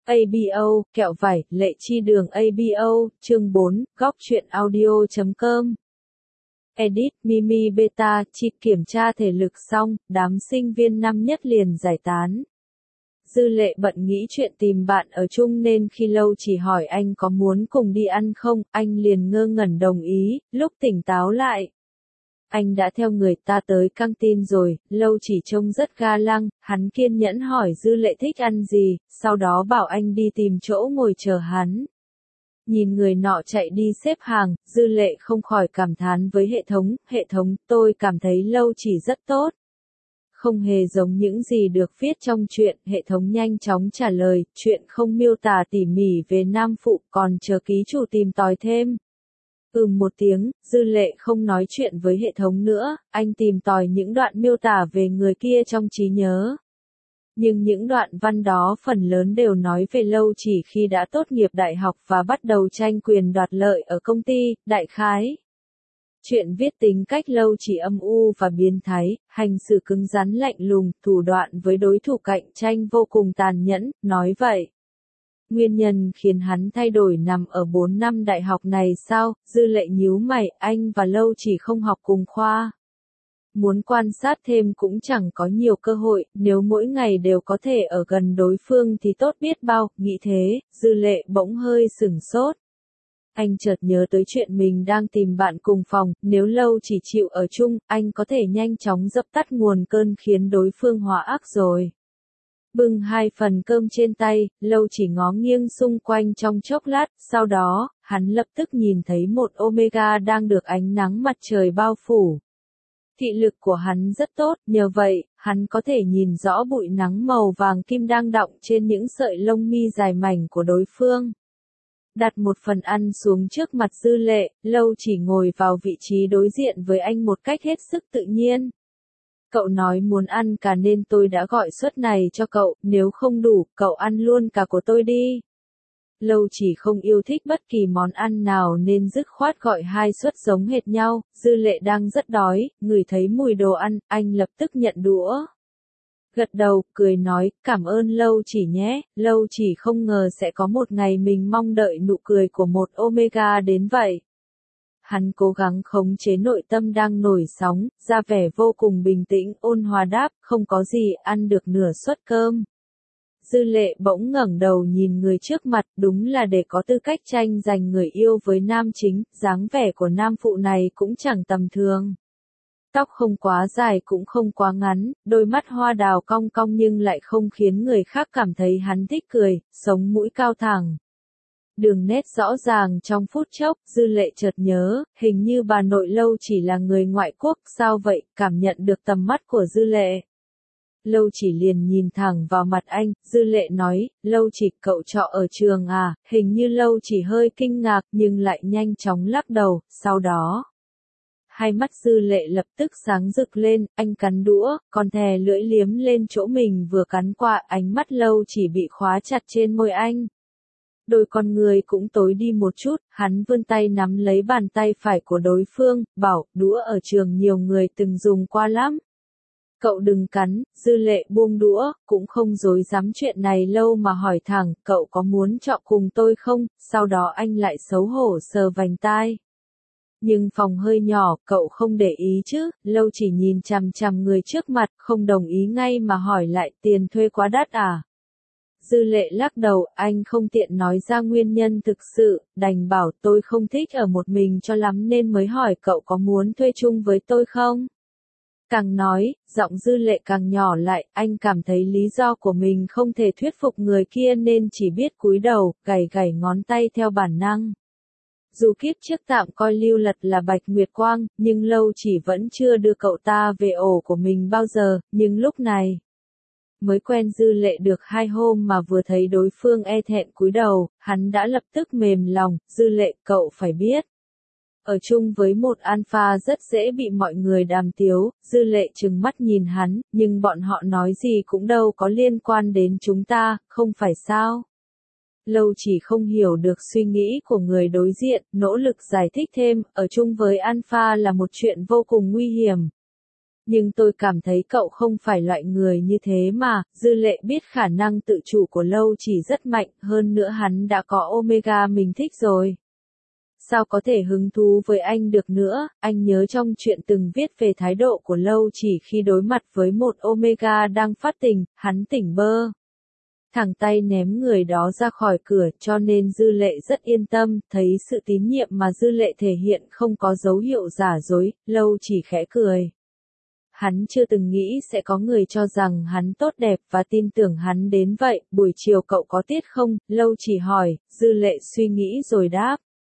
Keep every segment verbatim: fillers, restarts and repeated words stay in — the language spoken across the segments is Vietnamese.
a bê o, kẹo vải, lệ chi đường a bê o, chương bốn, góc truyện audio chấm com. Edit, Mimi Beta, chị kiểm tra thể lực xong, đám sinh viên năm nhất liền giải tán. Dư Lệ bận nghĩ chuyện tìm bạn ở chung nên khi Lâu Chỉ hỏi anh có muốn cùng đi ăn không, anh liền ngơ ngẩn đồng ý, lúc tỉnh táo lại. Anh đã theo người ta tới căng tin rồi, Lâu Chỉ trông rất ga lăng, hắn kiên nhẫn hỏi Dư Lệ thích ăn gì, sau đó bảo anh đi tìm chỗ ngồi chờ hắn. Nhìn người nọ chạy đi xếp hàng, Dư Lệ không khỏi cảm thán với hệ thống, hệ thống, tôi cảm thấy Lâu Chỉ rất tốt. Không hề giống những gì được viết trong truyện, hệ thống nhanh chóng trả lời, chuyện không miêu tả tỉ mỉ về nam phụ, còn chờ ký chủ tìm tòi thêm. Ừm một tiếng, Dư Lệ không nói chuyện với hệ thống nữa, anh tìm tòi những đoạn miêu tả về người kia trong trí nhớ. Nhưng những đoạn văn đó phần lớn đều nói về Lâu Chỉ khi đã tốt nghiệp đại học và bắt đầu tranh quyền đoạt lợi ở công ty, đại khái. Chuyện viết tính cách Lâu Chỉ âm u và biến thái, hành xử cứng rắn lạnh lùng, thủ đoạn với đối thủ cạnh tranh vô cùng tàn nhẫn, nói vậy. Nguyên nhân khiến hắn thay đổi nằm ở bốn năm đại học này sao? Dư Lệ nhíu mày, anh và Lâu Chỉ không học cùng khoa. Muốn quan sát thêm cũng chẳng có nhiều cơ hội, nếu mỗi ngày đều có thể ở gần đối phương thì tốt biết bao, nghĩ thế, Dư Lệ bỗng hơi sửng sốt. Anh chợt nhớ tới chuyện mình đang tìm bạn cùng phòng, nếu Lâu Chỉ chịu ở chung, anh có thể nhanh chóng dập tắt nguồn cơn khiến đối phương hóa ác rồi. Bưng hai phần cơm trên tay, Lâu Chỉ ngó nghiêng xung quanh trong chốc lát, sau đó, hắn lập tức nhìn thấy một Omega đang được ánh nắng mặt trời bao phủ. Thị lực của hắn rất tốt, nhờ vậy, hắn có thể nhìn rõ bụi nắng màu vàng kim đang đọng trên những sợi lông mi dài mảnh của đối phương. Đặt một phần ăn xuống trước mặt Dư Lệ, Lâu Chỉ ngồi vào vị trí đối diện với anh một cách hết sức tự nhiên. Cậu nói muốn ăn cả nên tôi đã gọi suất này cho cậu, nếu không đủ, cậu ăn luôn cả của tôi đi. Lâu Chỉ không yêu thích bất kỳ món ăn nào nên dứt khoát gọi hai suất giống hệt nhau, Dư Lệ đang rất đói, ngửi thấy mùi đồ ăn, anh lập tức nhận đũa. Gật đầu, cười nói, cảm ơn Lâu Chỉ nhé, Lâu Chỉ không ngờ sẽ có một ngày mình mong đợi nụ cười của một Omega đến vậy. Hắn cố gắng khống chế nội tâm đang nổi sóng, ra vẻ vô cùng bình tĩnh, ôn hòa đáp, không có gì, ăn được nửa suất cơm. Dư Lệ bỗng ngẩng đầu nhìn người trước mặt, đúng là để có tư cách tranh giành người yêu với nam chính, dáng vẻ của nam phụ này cũng chẳng tầm thường. Tóc không quá dài cũng không quá ngắn, đôi mắt hoa đào cong cong nhưng lại không khiến người khác cảm thấy hắn thích cười, sống mũi cao thẳng. Đường nét rõ ràng trong phút chốc, Dư Lệ chợt nhớ, hình như bà nội Lâu Chỉ là người ngoại quốc, sao vậy, cảm nhận được tầm mắt của Dư Lệ. Lâu Chỉ liền nhìn thẳng vào mặt anh, Dư Lệ nói, Lâu Chỉ cậu trọ ở trường à, hình như Lâu Chỉ hơi kinh ngạc nhưng lại nhanh chóng lắc đầu, sau đó. Hai mắt Dư Lệ lập tức sáng rực lên, anh cắn đũa, còn thè lưỡi liếm lên chỗ mình vừa cắn qua, ánh mắt Lâu Chỉ bị khóa chặt trên môi anh. Đôi con người cũng tối đi một chút, hắn vươn tay nắm lấy bàn tay phải của đối phương, bảo, đũa ở trường nhiều người từng dùng qua lắm. Cậu đừng cắn, Dư Lệ buông đũa, cũng không dối dám chuyện này lâu mà hỏi thẳng, cậu có muốn trọ cùng tôi không, sau đó anh lại xấu hổ sờ vành tai. Nhưng phòng hơi nhỏ, cậu không để ý chứ, Lâu Chỉ nhìn chằm chằm người trước mặt, không đồng ý ngay mà hỏi lại, tiền thuê quá đắt à? Dư Lệ lắc đầu, anh không tiện nói ra nguyên nhân thực sự, đành bảo tôi không thích ở một mình cho lắm nên mới hỏi cậu có muốn thuê chung với tôi không? Càng nói, giọng Dư Lệ càng nhỏ lại, anh cảm thấy lý do của mình không thể thuyết phục người kia nên chỉ biết cúi đầu, gảy gảy ngón tay theo bản năng. Dù kiếp trước tạm coi Lưu Lật là Bạch Nguyệt Quang, nhưng Lâu Chỉ vẫn chưa đưa cậu ta về ổ của mình bao giờ, nhưng lúc này. Mới quen Dư Lệ được hai hôm mà vừa thấy đối phương e thẹn cúi đầu, hắn đã lập tức mềm lòng, Dư Lệ, cậu phải biết. Ở chung với một alpha rất dễ bị mọi người đàm tiếu, Dư Lệ trừng mắt nhìn hắn, nhưng bọn họ nói gì cũng đâu có liên quan đến chúng ta, không phải sao? Lâu Chỉ không hiểu được suy nghĩ của người đối diện, nỗ lực giải thích thêm, ở chung với alpha là một chuyện vô cùng nguy hiểm. Nhưng tôi cảm thấy cậu không phải loại người như thế mà, Dư Lệ biết khả năng tự chủ của Lâu Chỉ rất mạnh, hơn nữa hắn đã có Omega mình thích rồi. Sao có thể hứng thú với anh được nữa, anh nhớ trong chuyện từng viết về thái độ của Lâu Chỉ khi đối mặt với một Omega đang phát tình, hắn tỉnh bơ. Thẳng tay ném người đó ra khỏi cửa cho nên Dư Lệ rất yên tâm, thấy sự tín nhiệm mà Dư Lệ thể hiện không có dấu hiệu giả dối, Lâu Chỉ khẽ cười. Hắn chưa từng nghĩ sẽ có người cho rằng hắn tốt đẹp và tin tưởng hắn đến vậy, buổi chiều cậu có tiết không, Lâu Chỉ hỏi, Dư Lệ suy nghĩ rồi đáp.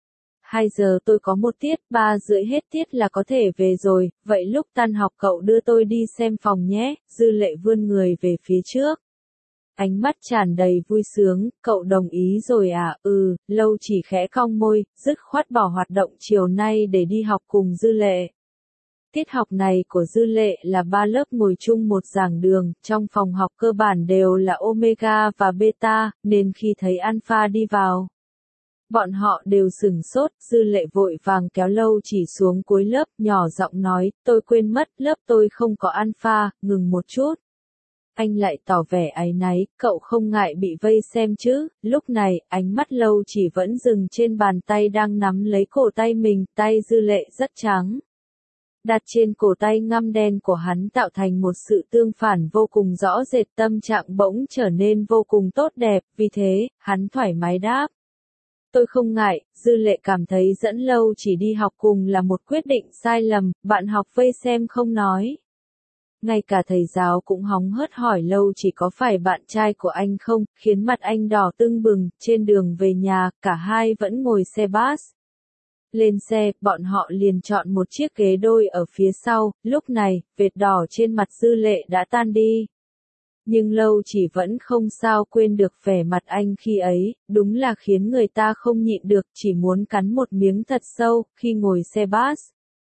Hai giờ tôi có một tiết, ba rưỡi hết tiết là có thể về rồi, vậy lúc tan học cậu đưa tôi đi xem phòng nhé, Dư Lệ vươn người về phía trước. Ánh mắt tràn đầy vui sướng, cậu đồng ý rồi à, ừ, Lâu Chỉ khẽ cong môi, dứt khoát bỏ hoạt động chiều nay để đi học cùng Dư Lệ. Tiết học này của Dư Lệ là ba lớp ngồi chung một giảng đường, trong phòng học cơ bản đều là Omega và Beta, nên khi thấy Alpha đi vào, bọn họ đều sửng sốt, Dư Lệ vội vàng kéo Lâu Chỉ xuống cuối lớp, nhỏ giọng nói, tôi quên mất, lớp tôi không có Alpha, ngừng một chút. Anh lại tỏ vẻ áy náy, cậu không ngại bị vây xem chứ, lúc này, ánh mắt Lâu Chỉ vẫn dừng trên bàn tay đang nắm lấy cổ tay mình, tay Dư Lệ rất trắng. Đặt trên cổ tay ngăm đen của hắn tạo thành một sự tương phản vô cùng rõ rệt, tâm trạng bỗng trở nên vô cùng tốt đẹp, vì thế, hắn thoải mái đáp. Tôi không ngại, Dư Lệ cảm thấy dẫn Lâu Chỉ đi học cùng là một quyết định sai lầm, bạn học vây xem không nói. Ngay cả thầy giáo cũng hóng hớt hỏi Lâu Chỉ có phải bạn trai của anh không, khiến mặt anh đỏ tưng bừng, trên đường về nhà, cả hai vẫn ngồi xe bus. Lên xe, bọn họ liền chọn một chiếc ghế đôi ở phía sau, lúc này, vệt đỏ trên mặt Dư Lệ đã tan đi. Nhưng Lâu Chỉ vẫn không sao quên được vẻ mặt anh khi ấy, đúng là khiến người ta không nhịn được, chỉ muốn cắn một miếng thật sâu, khi ngồi xe bus.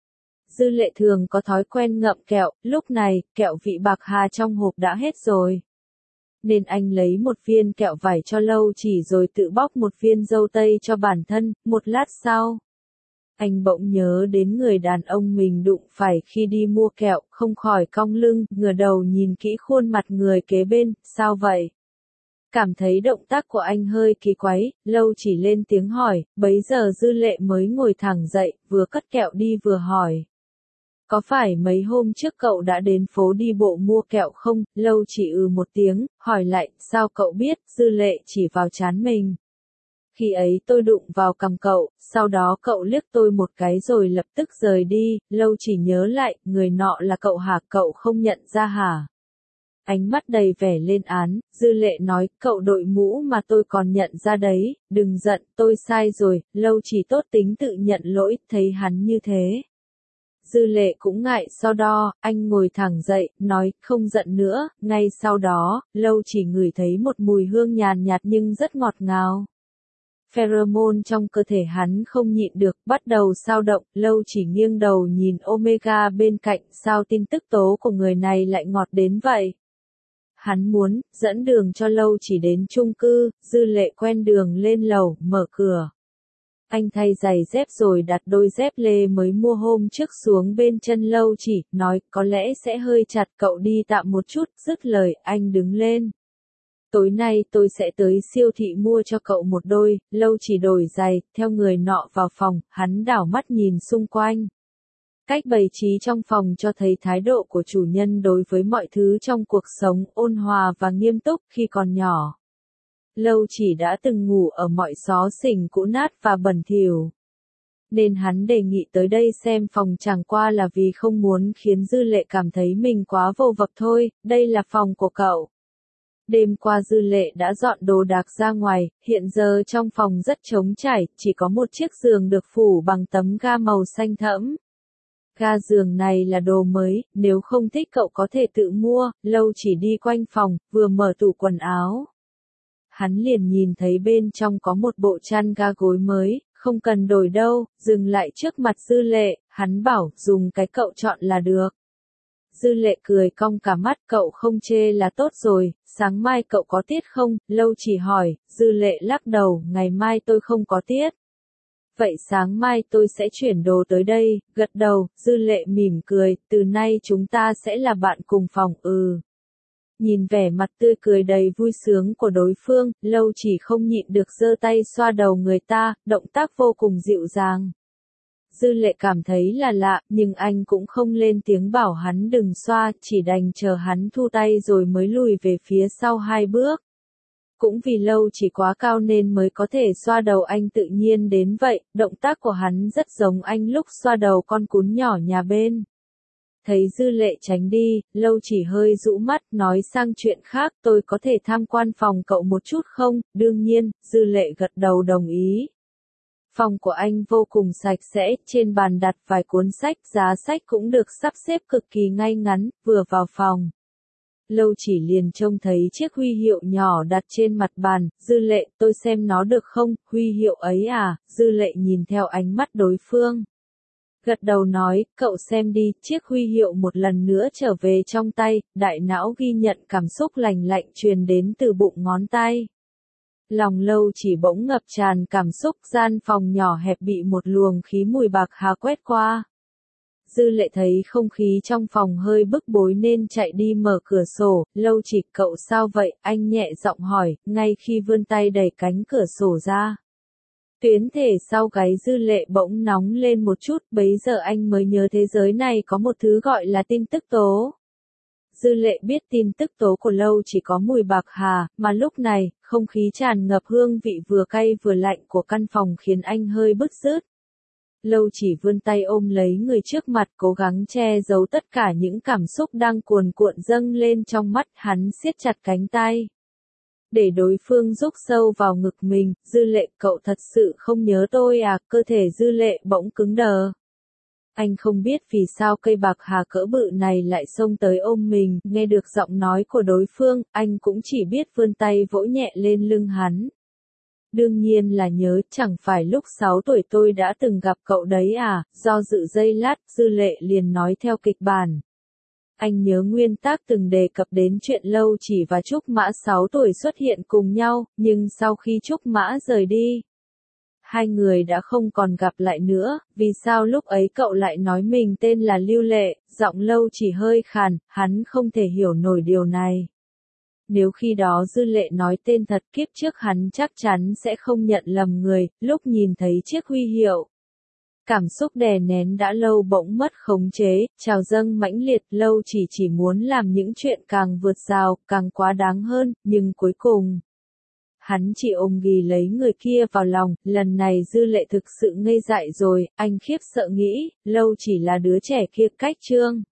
Dư Lệ thường có thói quen ngậm kẹo, lúc này, kẹo vị bạc hà trong hộp đã hết rồi. Nên anh lấy một viên kẹo vải cho Lâu Chỉ rồi tự bóc một viên dâu tây cho bản thân, một lát sau. Anh bỗng nhớ đến người đàn ông mình đụng phải khi đi mua kẹo, không khỏi cong lưng, ngửa đầu nhìn kỹ khuôn mặt người kế bên, sao vậy? Cảm thấy động tác của anh hơi kỳ quái, Lâu Chỉ lên tiếng hỏi, bấy giờ Dư Lệ mới ngồi thẳng dậy, vừa cất kẹo đi vừa hỏi. Có phải mấy hôm trước cậu đã đến phố đi bộ mua kẹo không? Lâu Chỉ ừ một tiếng, hỏi lại, sao cậu biết? Dư Lệ chỉ vào trán mình. Khi ấy tôi đụng vào cằm cậu, sau đó cậu liếc tôi một cái rồi lập tức rời đi, Lâu Chỉ nhớ lại, người nọ là cậu hả, cậu không nhận ra hả? Ánh mắt đầy vẻ lên án, Dư Lệ nói, cậu đội mũ mà tôi còn nhận ra đấy, đừng giận, tôi sai rồi, Lâu Chỉ tốt tính tự nhận lỗi, thấy hắn như thế. Dư Lệ cũng ngại so đo, anh ngồi thẳng dậy, nói, không giận nữa, ngay sau đó, Lâu Chỉ ngửi thấy một mùi hương nhàn nhạt nhưng rất ngọt ngào. Pheromone trong cơ thể hắn không nhịn được, bắt đầu xao động, Lâu Chỉ nghiêng đầu nhìn Omega bên cạnh, sao tin tức tố của người này lại ngọt đến vậy? Hắn muốn, dẫn đường cho Lâu Chỉ đến chung cư, Dư Lệ quen đường lên lầu, mở cửa. Anh thay giày dép rồi đặt đôi dép lê mới mua hôm trước xuống bên chân Lâu Chỉ, nói, có lẽ sẽ hơi chặt, cậu đi tạm một chút, dứt lời, anh đứng lên. Tối nay tôi sẽ tới siêu thị mua cho cậu một đôi, Lâu Chỉ đổi giày, theo người nọ vào phòng, hắn đảo mắt nhìn xung quanh. Cách bày trí trong phòng cho thấy thái độ của chủ nhân đối với mọi thứ trong cuộc sống, ôn hòa và nghiêm túc khi còn nhỏ. Lâu Chỉ đã từng ngủ ở mọi xó xỉnh cũ nát và bẩn thỉu. Nên hắn đề nghị tới đây xem phòng chẳng qua là vì không muốn khiến Dư Lệ cảm thấy mình quá vô vập thôi, đây là phòng của cậu. Đêm qua Dư Lệ đã dọn đồ đạc ra ngoài, hiện giờ trong phòng rất trống trải, chỉ có một chiếc giường được phủ bằng tấm ga màu xanh thẫm. Ga giường này là đồ mới, nếu không thích cậu có thể tự mua, Lâu Chỉ đi quanh phòng, vừa mở tủ quần áo. Hắn liền nhìn thấy bên trong có một bộ chăn ga gối mới, không cần đổi đâu, dừng lại trước mặt Dư Lệ, hắn bảo, dùng cái cậu chọn là được. Dư Lệ cười cong cả mắt, cậu không chê là tốt rồi, sáng mai cậu có tiết không? Lâu Chỉ hỏi, Dư Lệ lắc đầu, ngày mai tôi không có tiết. Vậy sáng mai tôi sẽ chuyển đồ tới đây, gật đầu, Dư Lệ mỉm cười, từ nay chúng ta sẽ là bạn cùng phòng, ừ. Nhìn vẻ mặt tươi cười đầy vui sướng của đối phương, Lâu Chỉ không nhịn được giơ tay xoa đầu người ta, động tác vô cùng dịu dàng. Dư Lệ cảm thấy là lạ, nhưng anh cũng không lên tiếng bảo hắn đừng xoa, chỉ đành chờ hắn thu tay rồi mới lùi về phía sau hai bước. Cũng vì Lâu Chỉ quá cao nên mới có thể xoa đầu anh tự nhiên đến vậy, động tác của hắn rất giống anh lúc xoa đầu con cún nhỏ nhà bên. Thấy Dư Lệ tránh đi, Lâu Chỉ hơi rũ mắt, nói sang chuyện khác, tôi có thể tham quan phòng cậu một chút không? Đương nhiên, Dư Lệ gật đầu đồng ý. Phòng của anh vô cùng sạch sẽ, trên bàn đặt vài cuốn sách, giá sách cũng được sắp xếp cực kỳ ngay ngắn, vừa vào phòng. Lâu Chỉ liền trông thấy chiếc huy hiệu nhỏ đặt trên mặt bàn, Dư Lệ, tôi xem nó được không? Huy hiệu ấy à? Dư Lệ nhìn theo ánh mắt đối phương. Gật đầu nói, cậu xem đi, chiếc huy hiệu một lần nữa trở về trong tay, đại não ghi nhận cảm xúc lành lạnh truyền đến từ bụng ngón tay. Lòng Lâu Chỉ bỗng ngập tràn cảm xúc, gian phòng nhỏ hẹp bị một luồng khí mùi bạc hà quét qua. Dư Lệ thấy không khí trong phòng hơi bức bối nên chạy đi mở cửa sổ, Lâu Chỉ, cậu sao vậy? Anh nhẹ giọng hỏi, ngay khi vươn tay đẩy cánh cửa sổ ra. Tuyến thể sau gáy Dư Lệ bỗng nóng lên một chút, bấy giờ anh mới nhớ thế giới này có một thứ gọi là tin tức tố. Dư Lệ biết tin tức tố của Lâu Chỉ có mùi bạc hà, mà lúc này, không khí tràn ngập hương vị vừa cay vừa lạnh của căn phòng khiến anh hơi bứt rứt. Lâu Chỉ vươn tay ôm lấy người trước mặt, cố gắng che giấu tất cả những cảm xúc đang cuồn cuộn dâng lên trong mắt, hắn siết chặt cánh tay. Để đối phương rúc sâu vào ngực mình, Dư Lệ, cậu thật sự không nhớ tôi à? Cơ thể Dư Lệ bỗng cứng đờ. Anh không biết vì sao cây bạc hà cỡ bự này lại xông tới ôm mình, nghe được giọng nói của đối phương, anh cũng chỉ biết vươn tay vỗ nhẹ lên lưng hắn. Đương nhiên là nhớ, chẳng phải lúc sáu tuổi tôi đã từng gặp cậu đấy à? Do dự giây lát, Dư Lệ liền nói theo kịch bản. Anh nhớ nguyên tác từng đề cập đến chuyện Lâu Chỉ và Trúc Mã sáu tuổi xuất hiện cùng nhau, nhưng sau khi Trúc Mã rời đi, hai người đã không còn gặp lại nữa, vì sao lúc ấy cậu lại nói mình tên là Lưu Lệ? Giọng Lâu Chỉ hơi khàn, hắn không thể hiểu nổi điều này. Nếu khi đó Dư Lệ nói tên thật, kiếp trước hắn chắc chắn sẽ không nhận lầm người, lúc nhìn thấy chiếc huy hiệu. Cảm xúc đè nén đã lâu bỗng mất khống chế, trào dâng mãnh liệt. Lâu Chỉ chỉ muốn làm những chuyện càng vượt rào, càng quá đáng hơn, nhưng cuối cùng, hắn chỉ ôm ghì lấy người kia vào lòng. Lần này Dư Lệ thực sự ngây dại rồi, anh khiếp sợ nghĩ, Lâu Chỉ là đứa trẻ kia cách trương.